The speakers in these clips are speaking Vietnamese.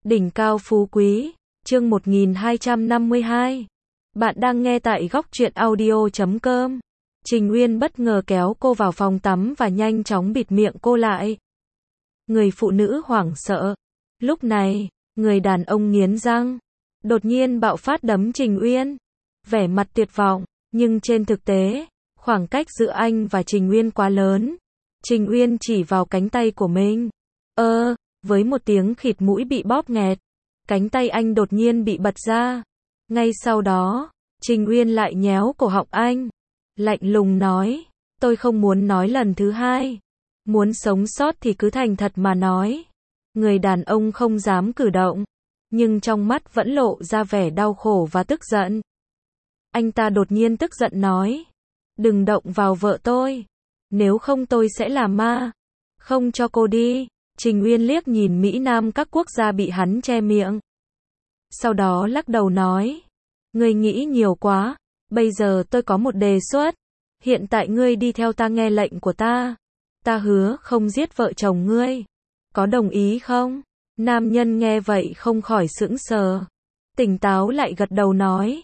Đỉnh cao phú quý, chương 1252. Bạn đang nghe tại góc truyện audio.com. Trình Uyên bất ngờ kéo cô vào phòng tắm và nhanh chóng bịt miệng cô lại. Người phụ nữ hoảng sợ. Lúc này, người đàn ông nghiến răng, đột nhiên bạo phát đấm Trình Uyên. Vẻ mặt tuyệt vọng, nhưng trên thực tế, khoảng cách giữa anh và Trình Uyên quá lớn. Trình Uyên chỉ vào cánh tay của mình. Với một tiếng khịt mũi bị bóp nghẹt, cánh tay anh đột nhiên bị bật ra. Ngay sau đó, Trình Uyên lại nhéo cổ họng anh, lạnh lùng nói, tôi không muốn nói lần thứ hai. Muốn sống sót thì cứ thành thật mà nói. Người đàn ông không dám cử động, nhưng trong mắt vẫn lộ ra vẻ đau khổ và tức giận. Anh ta đột nhiên tức giận nói, đừng động vào vợ tôi, nếu không tôi sẽ làm ma, không cho cô đi. Trình Uyên liếc nhìn Mỹ Nam các quốc gia bị hắn che miệng. Sau đó lắc đầu nói, ngươi nghĩ nhiều quá, bây giờ tôi có một đề xuất. Hiện tại ngươi đi theo ta nghe lệnh của ta. Ta hứa không giết vợ chồng ngươi. Có đồng ý không? Nam nhân nghe vậy không khỏi sững sờ. Tỉnh táo lại gật đầu nói,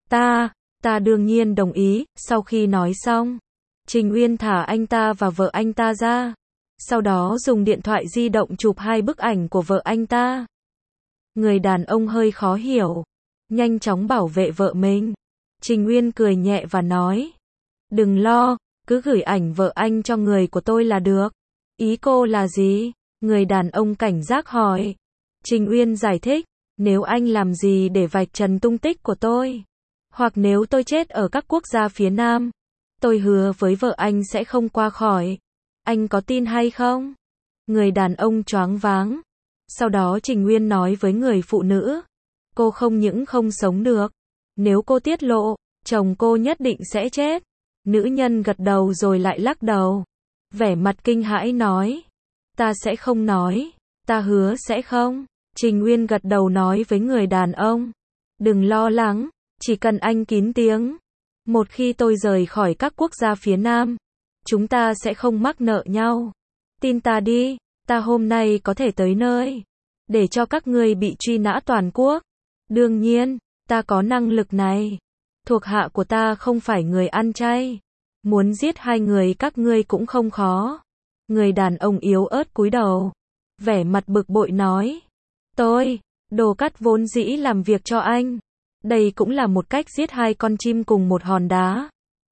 ta đương nhiên đồng ý. Sau khi nói xong, Trình Uyên thả anh ta và vợ anh ta ra. Sau đó dùng điện thoại di động chụp 2 bức ảnh của vợ anh ta. Người đàn ông hơi khó hiểu, nhanh chóng bảo vệ vợ mình. Trình Uyên cười nhẹ và nói, đừng lo, cứ gửi ảnh vợ anh cho người của tôi là được. Ý cô là gì? Người đàn ông cảnh giác hỏi. Trình Uyên giải thích, nếu anh làm gì để vạch trần tung tích của tôi, hoặc nếu tôi chết ở các quốc gia phía Nam, tôi hứa với vợ anh sẽ không qua khỏi. Anh có tin hay không? Người đàn ông choáng váng. Sau đó Trình Uyên nói với người phụ nữ, cô không những không sống được, nếu cô tiết lộ, chồng cô nhất định sẽ chết. Nữ nhân gật đầu rồi lại lắc đầu, vẻ mặt kinh hãi nói, ta sẽ không nói, ta hứa sẽ không. Trình Uyên gật đầu nói với người đàn ông, đừng lo lắng, chỉ cần anh kín tiếng. Một khi tôi rời khỏi các quốc gia phía Nam, chúng ta sẽ không mắc nợ nhau. Tin ta đi, ta hôm nay có thể tới nơi để cho các ngươi bị truy nã toàn quốc. Đương nhiên, ta có năng lực này. Thuộc hạ của ta không phải người ăn chay. Muốn giết 2 người các ngươi cũng không khó. Người đàn ông yếu ớt cúi đầu, vẻ mặt bực bội nói, tôi, Đồ Cát vốn dĩ làm việc cho anh. Đây cũng là một cách giết 2 con chim cùng một hòn đá.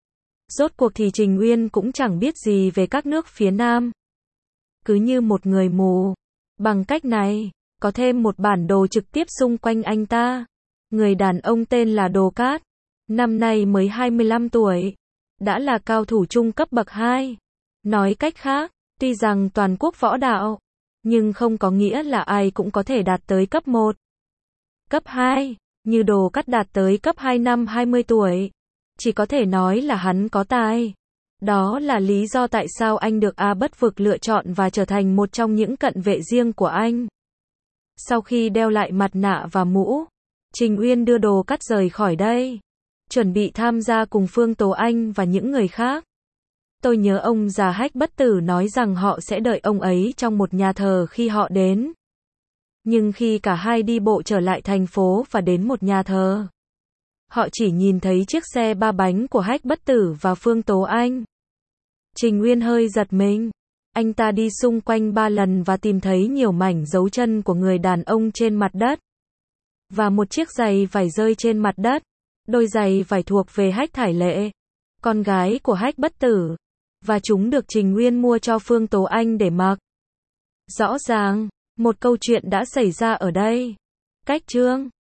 Rốt cuộc thì Trình Uyên cũng chẳng biết gì về các nước phía Nam. Cứ như một người mù. Bằng cách này, có thêm một bản đồ trực tiếp xung quanh anh ta. Người đàn ông tên là Đồ Cát. Năm nay mới 25 tuổi. Đã là cao thủ trung cấp bậc 2. Nói cách khác, tuy rằng toàn quốc võ đạo, nhưng không có nghĩa là ai cũng có thể đạt tới cấp 1. Cấp 2, như Đồ Cát đạt tới cấp 2 năm 20 tuổi. Chỉ có thể nói là hắn có tài. Đó là lý do tại sao anh được A Bất Vực lựa chọn và trở thành một trong những cận vệ riêng của anh. Sau khi đeo lại mặt nạ và mũ, Trình Uyên đưa Đồ Cát rời khỏi đây, chuẩn bị tham gia cùng Phương Tố Anh và những người khác. Tôi nhớ ông già Hách Bất Tử nói rằng họ sẽ đợi ông ấy trong một nhà thờ khi họ đến. Nhưng khi cả hai đi bộ trở lại thành phố và đến một nhà thờ, họ chỉ nhìn thấy chiếc xe 3 bánh của Hách Bất Tử và Phương Tố Anh. Trình Uyên hơi giật mình. Anh ta đi xung quanh 3 lần và tìm thấy nhiều mảnh dấu chân của người đàn ông trên mặt đất. Và một chiếc giày vải rơi trên mặt đất. Đôi giày vải thuộc về Hách Thải Lệ, con gái của Hách Bất Tử. Và chúng được Trình Uyên mua cho Phương Tố Anh để mặc. Rõ ràng, một câu chuyện đã xảy ra ở đây. Cách chương